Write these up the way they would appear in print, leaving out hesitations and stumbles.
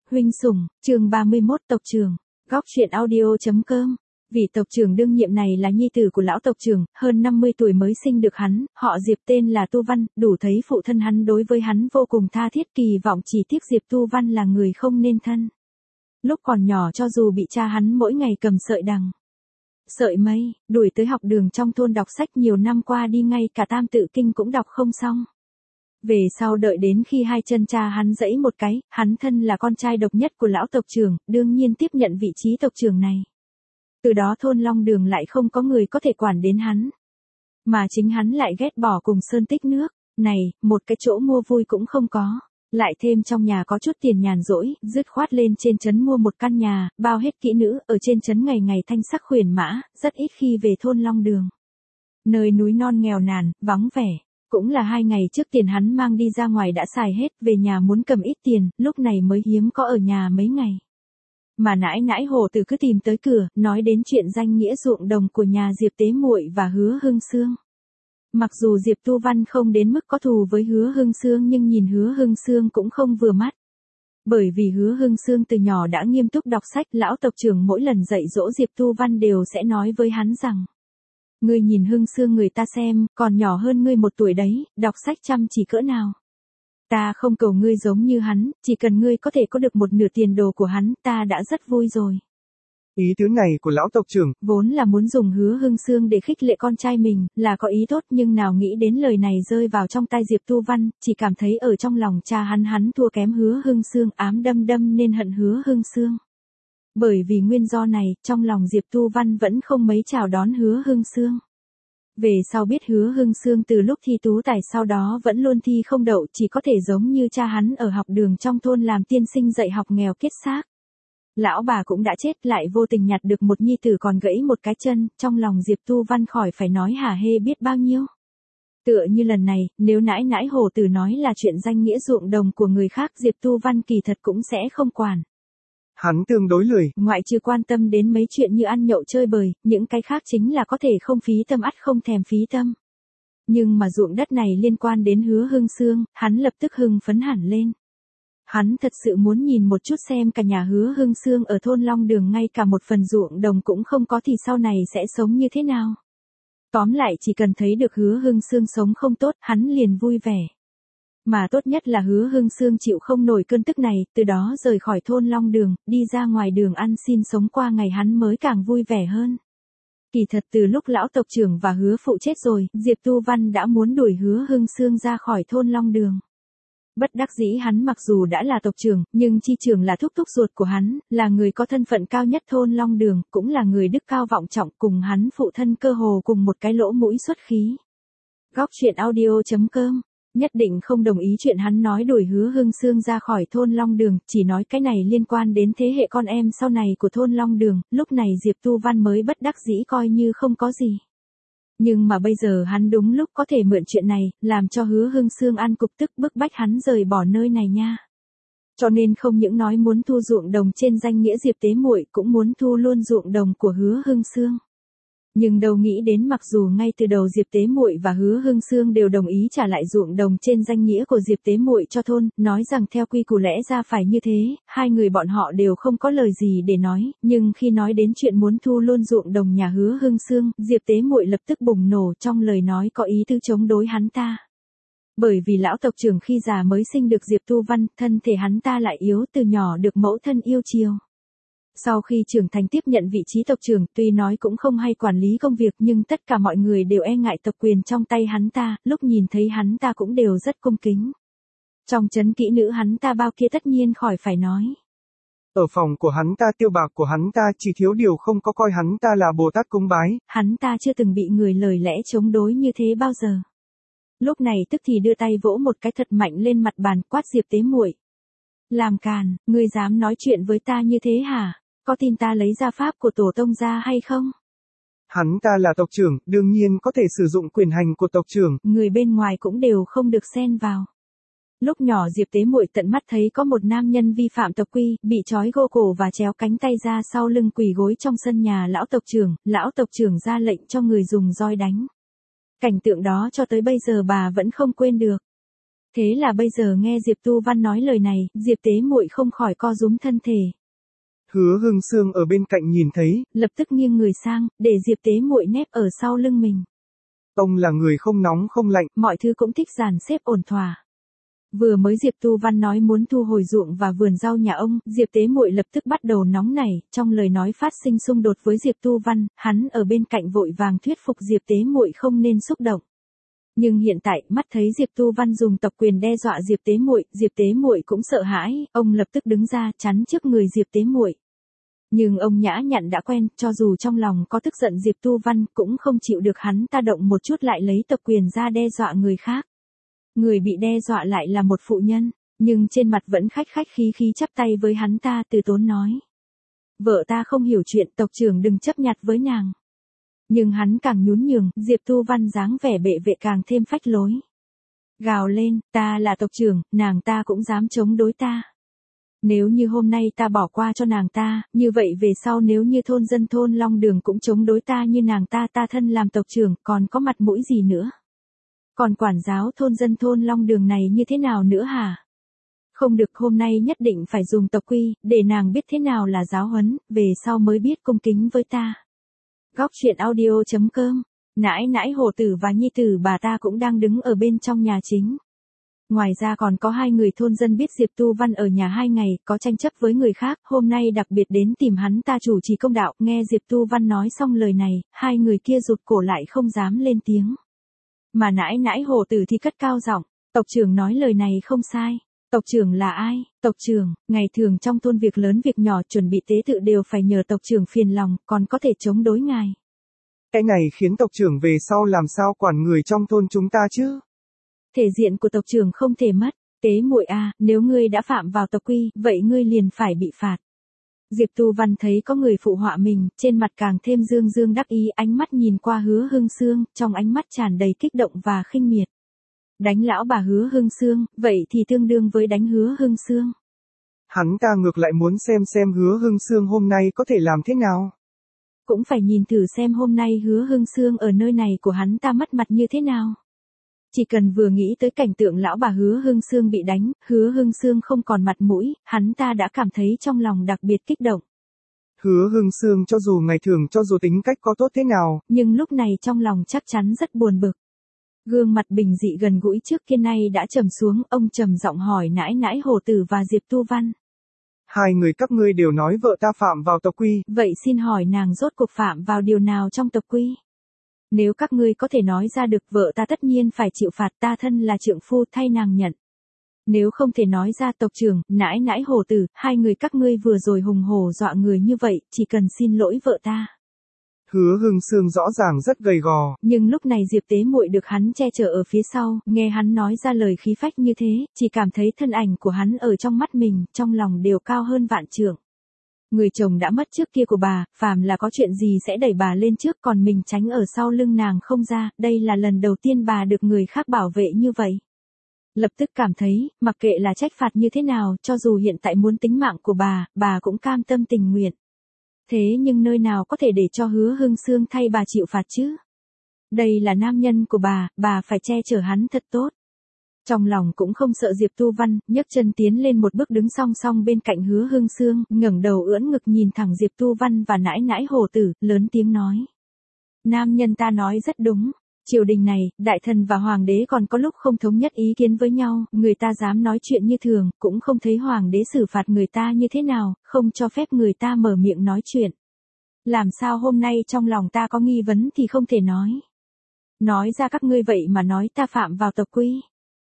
Huynh sủng, chương 31 tộc trưởng, góc truyện audio.com. Vị tộc trưởng đương nhiệm này là nhi tử của lão tộc trưởng, hơn 50 tuổi mới sinh được hắn, họ Diệp tên là Tu Văn, đủ thấy phụ thân hắn đối với hắn vô cùng tha thiết, kỳ vọng chỉ tiếc Diệp Tu Văn là người không nên thân. Lúc còn nhỏ cho dù bị cha hắn mỗi ngày cầm sợi đằng, sợi mây, đuổi tới học đường trong thôn đọc sách, nhiều năm qua đi ngay cả Tam Tự Kinh cũng đọc không xong. Về sau đợi đến khi hai chân cha hắn giãy một cái, hắn thân là con trai độc nhất của lão tộc trưởng, đương nhiên tiếp nhận vị trí tộc trưởng này. Từ đó thôn Long Đường lại không có người có thể quản đến hắn. Mà chính hắn lại ghét bỏ cùng Sơn Tích Nước, này, một cái chỗ mua vui cũng không có. Lại thêm trong nhà có chút tiền nhàn rỗi, dứt khoát lên trên trấn mua một căn nhà, bao hết kỹ nữ, ở trên trấn ngày ngày thanh sắc khuyển mã, rất ít khi về thôn Long Đường. Nơi núi non nghèo nàn, vắng vẻ. Cũng là 2 ngày trước tiền hắn mang đi ra ngoài đã xài hết, về nhà muốn cầm ít tiền, lúc này mới hiếm có ở nhà mấy ngày. Mà nãi nãi Hồ Tử cứ tìm tới cửa, nói đến chuyện danh nghĩa ruộng đồng của nhà Diệp Tế Muội và Hứa Hưng Sương. Mặc dù Diệp Tu Văn không đến mức có thù với Hứa Hưng Sương, nhưng nhìn Hứa Hưng Sương cũng không vừa mắt. Bởi vì Hứa Hưng Sương từ nhỏ đã nghiêm túc đọc sách, lão tộc trưởng mỗi lần dạy dỗ Diệp Tu Văn đều sẽ nói với hắn rằng: ngươi nhìn Hưng Sương người ta xem, còn nhỏ hơn ngươi 1 tuổi đấy, đọc sách chăm chỉ cỡ nào. Ta không cầu ngươi giống như hắn, chỉ cần ngươi có thể có được 1/2 tiền đồ của hắn, ta đã rất vui rồi. Ý tứ này của lão tộc trưởng, vốn là muốn dùng Hứa Hưng Sương để khích lệ con trai mình, là có ý tốt, nhưng nào nghĩ đến lời này rơi vào trong tai Diệp Tu Văn, chỉ cảm thấy ở trong lòng cha hắn thua kém Hứa Hưng Sương, ám đâm nên hận Hứa Hưng Sương. Bởi vì nguyên do này, trong lòng Diệp Tu Văn vẫn không mấy chào đón Hứa Hưng Sương. Về sau biết Hứa Hưng Sương từ lúc thi tú tài sau đó vẫn luôn thi không đậu, chỉ có thể giống như cha hắn ở học đường trong thôn làm tiên sinh dạy học nghèo kiết xác. Lão bà cũng đã chết, lại vô tình nhặt được một nhi tử còn gãy một cái chân, trong lòng Diệp Tu Văn khỏi phải nói hả hê biết bao nhiêu. Tựa như lần này, nếu nãi nãi Hồ Tử nói là chuyện danh nghĩa ruộng đồng của người khác, Diệp Tu Văn kỳ thật cũng sẽ không quản. Hắn tương đối lười, ngoại trừ quan tâm đến mấy chuyện như ăn nhậu chơi bời, những cái khác chính là có thể không phí tâm ắt không thèm phí tâm. Nhưng mà ruộng đất này liên quan đến Hứa Hưng Sương, hắn lập tức hưng phấn hẳn lên. Hắn thật sự muốn nhìn một chút xem cả nhà Hứa Hưng Sương ở thôn Long Đường ngay cả một phần ruộng đồng cũng không có thì sau này sẽ sống như thế nào. Tóm lại chỉ cần thấy được Hứa Hưng Sương sống không tốt, hắn liền vui vẻ. Mà tốt nhất là Hứa Hưng Sương chịu không nổi cơn tức này, từ đó rời khỏi thôn Long Đường, đi ra ngoài đường ăn xin sống qua ngày, hắn mới càng vui vẻ hơn. Kỳ thật từ lúc lão tộc trưởng và Hứa phụ chết rồi, Diệp Tu Văn đã muốn đuổi Hứa Hưng Sương ra khỏi thôn Long Đường. Bất đắc dĩ hắn mặc dù đã là tộc trưởng, nhưng chi trưởng là thúc thúc ruột của hắn, là người có thân phận cao nhất thôn Long Đường, cũng là người đức cao vọng trọng, cùng hắn phụ thân cơ hồ cùng một cái lỗ mũi xuất khí. Góc truyện audio.com. Nhất định không đồng ý chuyện hắn nói đuổi Hứa Hưng Sương ra khỏi thôn Long Đường, chỉ nói cái này liên quan đến thế hệ con em sau này của thôn Long Đường, lúc này Diệp Tu Văn mới bất đắc dĩ coi như không có gì. Nhưng mà bây giờ hắn đúng lúc có thể mượn chuyện này, làm cho Hứa Hưng Sương ăn cục tức, bức bách hắn rời bỏ nơi này nha. Cho nên không những nói muốn thu ruộng đồng trên danh nghĩa Diệp Tế Muội, cũng muốn thu luôn ruộng đồng của Hứa Hưng Sương. Nhưng đâu nghĩ đến mặc dù ngay từ đầu Diệp Tế Muội và Hứa Hưng Sương đều đồng ý trả lại ruộng đồng trên danh nghĩa của Diệp Tế Muội cho thôn, nói rằng theo quy củ lẽ ra phải như thế, hai người bọn họ đều không có lời gì để nói, nhưng khi nói đến chuyện muốn thu luôn ruộng đồng nhà Hứa Hưng Sương, Diệp Tế Muội lập tức bùng nổ, trong lời nói có ý tứ chống đối hắn ta. Bởi vì lão tộc trưởng khi già mới sinh được Diệp Tu Văn, thân thể hắn ta lại yếu, từ nhỏ được mẫu thân yêu chiều. Sau khi trưởng thành tiếp nhận vị trí tộc trưởng, tuy nói cũng không hay quản lý công việc, nhưng tất cả mọi người đều e ngại tộc quyền trong tay hắn ta, lúc nhìn thấy hắn ta cũng đều rất cung kính. Trong trấn kỹ nữ hắn ta bao kia tất nhiên khỏi phải nói. Ở phòng của hắn ta tiêu bạc của hắn ta chỉ thiếu điều không có coi hắn ta là Bồ Tát cúng bái. Hắn ta chưa từng bị người lời lẽ chống đối như thế bao giờ. Lúc này tức thì đưa tay vỗ một cái thật mạnh lên mặt bàn, quát Diệp Tế Muội. Làm càn, ngươi dám nói chuyện với ta như thế hả? Có tin ta lấy ra pháp của tổ tông ra hay không? Hắn ta là tộc trưởng, đương nhiên có thể sử dụng quyền hành của tộc trưởng. Người bên ngoài cũng đều không được xen vào. Lúc nhỏ Diệp Tế Muội tận mắt thấy có một nam nhân vi phạm tộc quy, bị trói gô cổ và chéo cánh tay ra sau lưng quỳ gối trong sân nhà lão tộc trưởng ra lệnh cho người dùng roi đánh. Cảnh tượng đó cho tới bây giờ bà vẫn không quên được. Thế là bây giờ nghe Diệp Tu Văn nói lời này, Diệp Tế Muội không khỏi co rúm thân thể. Hứa Hưng Sương ở bên cạnh nhìn thấy, lập tức nghiêng người sang, để Diệp Tế Muội nép ở sau lưng mình. Ông là người không nóng không lạnh, mọi thứ cũng thích dàn xếp ổn thỏa. Vừa mới Diệp Tu Văn nói muốn thu hồi ruộng và vườn rau nhà ông, Diệp Tế Muội lập tức bắt đầu nóng nảy, trong lời nói phát sinh xung đột với Diệp Tu Văn, hắn ở bên cạnh vội vàng thuyết phục Diệp Tế Muội không nên xúc động. Nhưng hiện tại, mắt thấy Diệp Tu Văn dùng tộc quyền đe dọa Diệp Tế Muội cũng sợ hãi, ông lập tức đứng ra chắn trước người Diệp Tế Muội. Nhưng ông nhã nhặn đã quen, cho dù trong lòng có tức giận Diệp Tu Văn cũng không chịu được hắn ta động một chút lại lấy tộc quyền ra đe dọa người khác. Người bị đe dọa lại là một phụ nhân, nhưng trên mặt vẫn khách khí chắp tay với hắn ta từ tốn nói. Vợ ta không hiểu chuyện, tộc trưởng đừng chấp nhặt với nàng. Nhưng hắn càng nhún nhường, Diệp Tu Văn dáng vẻ bệ vệ càng thêm phách lối. Gào lên, ta là tộc trưởng, nàng ta cũng dám chống đối ta. Nếu như hôm nay ta bỏ qua cho nàng ta, như vậy về sau nếu như thôn dân thôn Long Đường cũng chống đối ta như nàng ta thân làm tộc trưởng còn có mặt mũi gì nữa. Còn quản giáo thôn dân thôn Long Đường này như thế nào nữa hả? Không được, hôm nay nhất định phải dùng tộc quy, để nàng biết thế nào là giáo huấn, về sau mới biết cung kính với ta. Góc truyện audio.com. Nãi nãi Hồ Tử và nhi tử bà ta cũng đang đứng ở bên trong nhà chính. Ngoài ra còn có 2 người thôn dân biết Diệp Tu Văn ở nhà 2 ngày, có tranh chấp với người khác, hôm nay đặc biệt đến tìm hắn ta chủ trì công đạo, nghe Diệp Tu Văn nói xong lời này, 2 người kia rụt cổ lại không dám lên tiếng. Mà nãi nãi Hồ Tử thì cất cao giọng, tộc trưởng nói lời này không sai. Tộc trưởng là ai? Tộc trưởng, ngày thường trong thôn việc lớn việc nhỏ chuẩn bị tế tự đều phải nhờ tộc trưởng phiền lòng, còn có thể chống đối ngài. Cái này khiến tộc trưởng về sau làm sao quản người trong thôn chúng ta chứ? Thể diện của tộc trưởng không thể mất. Tế Muội à, nếu ngươi đã phạm vào tộc quy, vậy ngươi liền phải bị phạt. Diệp Tu Văn thấy có người phụ họa mình, trên mặt càng thêm dương đắc ý, ánh mắt nhìn qua Hứa Hưng Sương, trong ánh mắt tràn đầy kích động và khinh miệt. Đánh lão bà Hứa Hưng Sương, vậy thì tương đương với đánh Hứa Hưng Sương. Hắn ta ngược lại muốn xem Hứa Hưng Sương hôm nay có thể làm thế nào. Cũng phải nhìn thử xem hôm nay Hứa Hưng Sương ở nơi này của hắn ta mất mặt như thế nào. Chỉ cần vừa nghĩ tới cảnh tượng lão bà Hứa Hưng Sương bị đánh, Hứa Hưng Sương không còn mặt mũi, hắn ta đã cảm thấy trong lòng đặc biệt kích động. Hứa Hưng Sương cho dù ngày thường cho dù tính cách có tốt thế nào, nhưng lúc này trong lòng chắc chắn rất buồn bực. Gương mặt bình dị gần gũi trước kia nay đã trầm xuống, ông trầm giọng hỏi nãi nãi Hồ Tử và Diệp Tu Văn. 2 người các ngươi đều nói vợ ta phạm vào tộc quy. Vậy xin hỏi nàng rốt cuộc phạm vào điều nào trong tộc quy? Nếu các ngươi có thể nói ra được vợ ta tất nhiên phải chịu phạt, ta thân là trượng phu thay nàng nhận. Nếu không thể nói ra tộc trưởng, nãi nãi Hồ Tử, 2 người các ngươi vừa rồi hùng hổ dọa người như vậy, chỉ cần xin lỗi vợ ta. Hứa Hưng Sương rõ ràng rất gầy gò. Nhưng lúc này Diệp Tế Muội được hắn che chở ở phía sau, nghe hắn nói ra lời khí phách như thế, chỉ cảm thấy thân ảnh của hắn ở trong mắt mình, trong lòng đều cao hơn vạn trượng. Người chồng đã mất trước kia của bà, phàm là có chuyện gì sẽ đẩy bà lên trước, còn mình tránh ở sau lưng nàng không ra, đây là lần đầu tiên bà được người khác bảo vệ như vậy. Lập tức cảm thấy, mặc kệ là trách phạt như thế nào, cho dù hiện tại muốn tính mạng của bà cũng cam tâm tình nguyện. Thế nhưng nơi nào có thể để cho Hứa Hưng Sương thay bà chịu phạt chứ? Đây là nam nhân của bà phải che chở hắn thật tốt. Trong lòng cũng không sợ Diệp Tu Văn, nhấc chân tiến lên một bước đứng song song bên cạnh Hứa Hưng Sương, ngẩng đầu ưỡn ngực nhìn thẳng Diệp Tu Văn và nãi nãi Hồ Tử, lớn tiếng nói. Nam nhân ta nói rất đúng. Triều đình này, đại thần và hoàng đế còn có lúc không thống nhất ý kiến với nhau, người ta dám nói chuyện như thường, cũng không thấy hoàng đế xử phạt người ta như thế nào, không cho phép người ta mở miệng nói chuyện. Làm sao hôm nay trong lòng ta có nghi vấn thì không thể nói. Nói ra các ngươi vậy mà nói ta phạm vào tộc quy.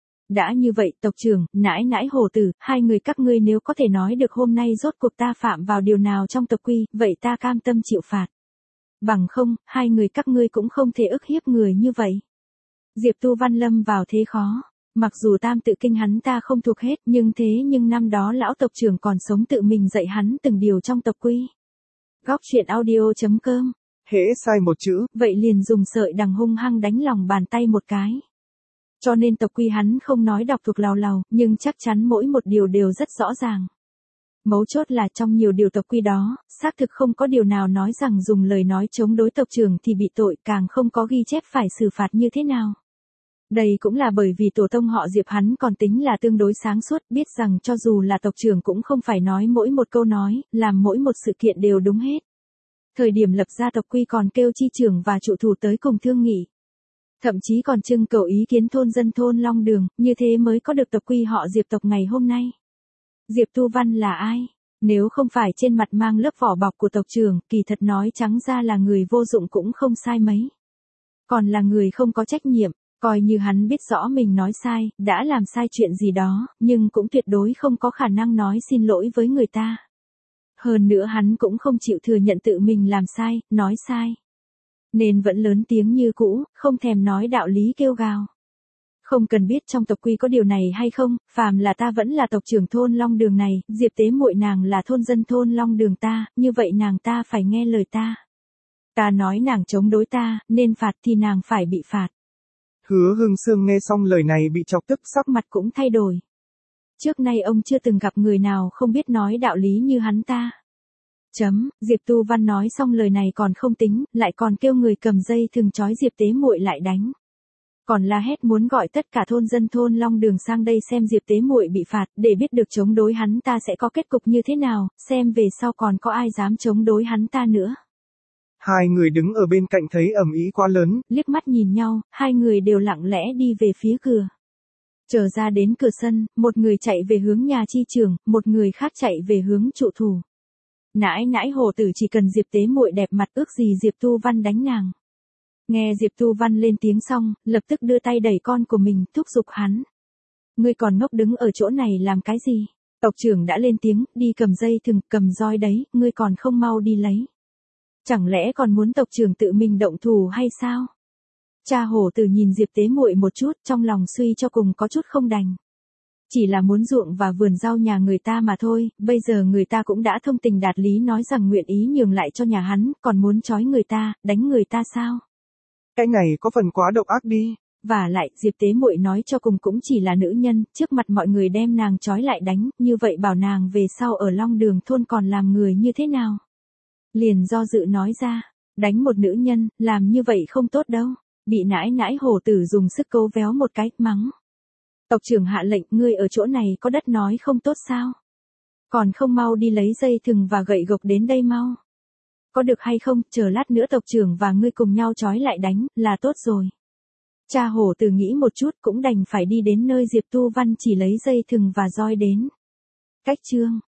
Đã như vậy tộc trưởng, nãi nãi Hồ Tử, 2 người các ngươi nếu có thể nói được hôm nay rốt cuộc ta phạm vào điều nào trong tộc quy, vậy ta cam tâm chịu phạt. Bằng không, 2 người các ngươi cũng không thể ức hiếp người như vậy. Diệp Tu Văn lâm vào thế khó. Mặc dù tam tự kinh hắn ta không thuộc hết, nhưng năm đó lão tộc trưởng còn sống tự mình dạy hắn từng điều trong tộc quy. Góc truyện audio.com. Hễ sai một chữ, vậy liền dùng sợi đằng hung hăng đánh lòng bàn tay một cái. Cho nên tộc quy hắn không nói đọc thuộc lào lào, nhưng chắc chắn mỗi một điều đều rất rõ ràng. Mấu chốt là trong nhiều điều tộc quy đó, xác thực không có điều nào nói rằng dùng lời nói chống đối tộc trưởng thì bị tội, càng không có ghi chép phải xử phạt như thế nào. Đây cũng là bởi vì tổ tông họ Diệp hắn còn tính là tương đối sáng suốt, biết rằng cho dù là tộc trưởng cũng không phải nói mỗi một câu nói, làm mỗi một sự kiện đều đúng hết. Thời điểm lập ra tộc quy còn kêu chi trưởng và trụ thủ tới cùng thương nghị. Thậm chí còn trưng cầu ý kiến thôn dân thôn Long Đường, như thế mới có được tộc quy họ Diệp tộc ngày hôm nay. Diệp Tu Văn là ai? Nếu không phải trên mặt mang lớp vỏ bọc của tộc trưởng, kỳ thật nói trắng ra là người vô dụng cũng không sai mấy. Còn là người không có trách nhiệm, coi như hắn biết rõ mình nói sai, đã làm sai chuyện gì đó, nhưng cũng tuyệt đối không có khả năng nói xin lỗi với người ta. Hơn nữa hắn cũng không chịu thừa nhận tự mình làm sai, nói sai. Nên vẫn lớn tiếng như cũ, không thèm nói đạo lý kêu gào. Không cần biết trong tộc quy có điều này hay không, phàm là ta vẫn là tộc trưởng thôn Long Đường này, Diệp Tế muội nàng là thôn dân thôn Long Đường ta, như vậy nàng ta phải nghe lời ta. Ta nói nàng chống đối ta, nên phạt thì nàng phải bị phạt. Hứa Hưng Sương nghe xong lời này bị chọc tức, sắc mặt cũng thay đổi. Trước nay ông chưa từng gặp người nào không biết nói đạo lý như hắn ta. Diệp Tu Văn nói xong lời này còn không tính, lại còn kêu người cầm dây thừng trói Diệp Tế muội lại đánh. Còn la hét muốn gọi tất cả thôn dân thôn Long Đường sang đây xem Diệp Tế muội bị phạt, để biết được chống đối hắn ta sẽ có kết cục như thế nào, xem về sau còn có ai dám chống đối hắn ta nữa. Hai người đứng ở bên cạnh thấy ầm ĩ quá lớn, liếc mắt nhìn nhau, hai người đều lặng lẽ đi về phía cửa. Chờ ra đến cửa sân, một người chạy về hướng nhà chi trưởng, một người khác chạy về hướng trụ thủ. Nãi nãi Hồ Tử chỉ cần Diệp Tế muội đẹp mặt ước gì Diệp Tu Văn đánh nàng. Nghe Diệp Tu Văn lên tiếng xong, lập tức đưa tay đẩy con của mình, thúc giục hắn. Ngươi còn ngốc đứng ở chỗ này làm cái gì? Tộc trưởng đã lên tiếng, đi cầm dây thừng, cầm roi đấy, ngươi còn không mau đi lấy. Chẳng lẽ còn muốn tộc trưởng tự mình động thủ hay sao? Cha Hổ Tử nhìn Diệp Tế muội một chút, trong lòng suy cho cùng có chút không đành. Chỉ là muốn ruộng và vườn rau nhà người ta mà thôi, bây giờ người ta cũng đã thông tình đạt lý nói rằng nguyện ý nhường lại cho nhà hắn, còn muốn trói người ta, đánh người ta sao? Cái này có phần quá độc ác đi. Và lại, Diệp Tế muội nói cho cùng cũng chỉ là nữ nhân, trước mặt mọi người đem nàng trói lại đánh, như vậy bảo nàng về sau ở Long Đường thôn còn làm người như thế nào? Liền do dự nói ra, đánh một nữ nhân, làm như vậy không tốt đâu. Bị nãi nãi Hổ Tử dùng sức câu véo một cái, mắng. Tộc trưởng hạ lệnh, ngươi ở chỗ này có đất nói không tốt sao? Còn không mau đi lấy dây thừng và gậy gộc đến đây mau. Có được hay không, chờ lát nữa tộc trưởng và ngươi cùng nhau trói lại đánh, là tốt rồi. Cha Hổ Tử nghĩ một chút cũng đành phải đi đến nơi Diệp Tu Văn chỉ lấy dây thừng và roi đến. Cách chương